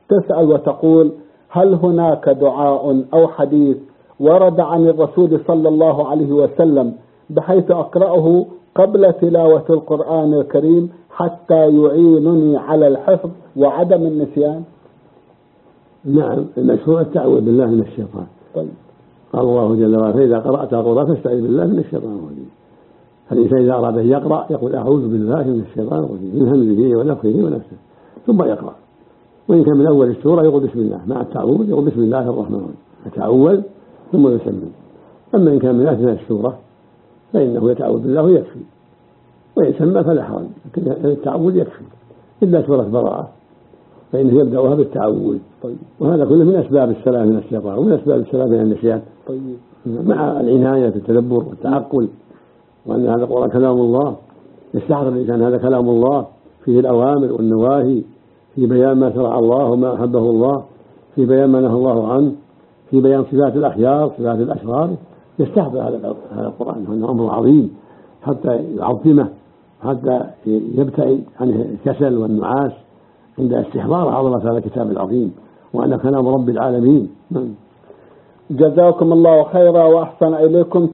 تسأل وتقول: هل هناك دعاء أو حديث ورد عن الرسول صلى الله عليه وسلم بحيث أقرأه قبل تلاوة القرآن الكريم حتى يعينني على الحفظ وعدم النسيان؟ نعم، المشروع التعوذ بالله من الشيطان. طيب. قال الله جل وعلا: فإذا قرأت القرآن فاستعذ بالله من الشيطان الرجيم. فالإنسان إذا أراد أن يقرأ يقول: أعوذ بالله من الشيطان الرجيم، من همزه ونفخه ونفسه، ثم يقرأ. وإن كان من أول السورة يقول بسم الله، مع التعوذ يقول بسم الله الرحمن الرحيم، يتأول ثم يسمي. أما إن كان من أثناء السورة فإنه يتعوذ بالله ويكفي، وإن سمى فلا حرج، لكن التعوذ يكفي، إلا سورة براءة فإنه يبدأها بالتعوذ. طيب. وهذا كله من أسباب السلام من الشيطان ومن أسباب السلام من النسيان. طيب. مع العناية في التدبر والتعقل، وأن هذا القرآن كلام الله، يستحضر الإنسان هذا كلام الله، فيه الأوامر والنواهي، في بيان ما شرع الله وما أحبه الله، في بيان ما نهى الله عنه، في بيان صفات الأخيار صفات الأشرار. يستحضر هذا القرآن، وأنه أمر عظيم حتى يعظمه، حتى يبتعد عن الكسل والنعاس عند استحضار عظمة هذا الكتاب العظيم، وأن كلام رب العالمين. جزاكم الله خيرا وأحسن إليكم.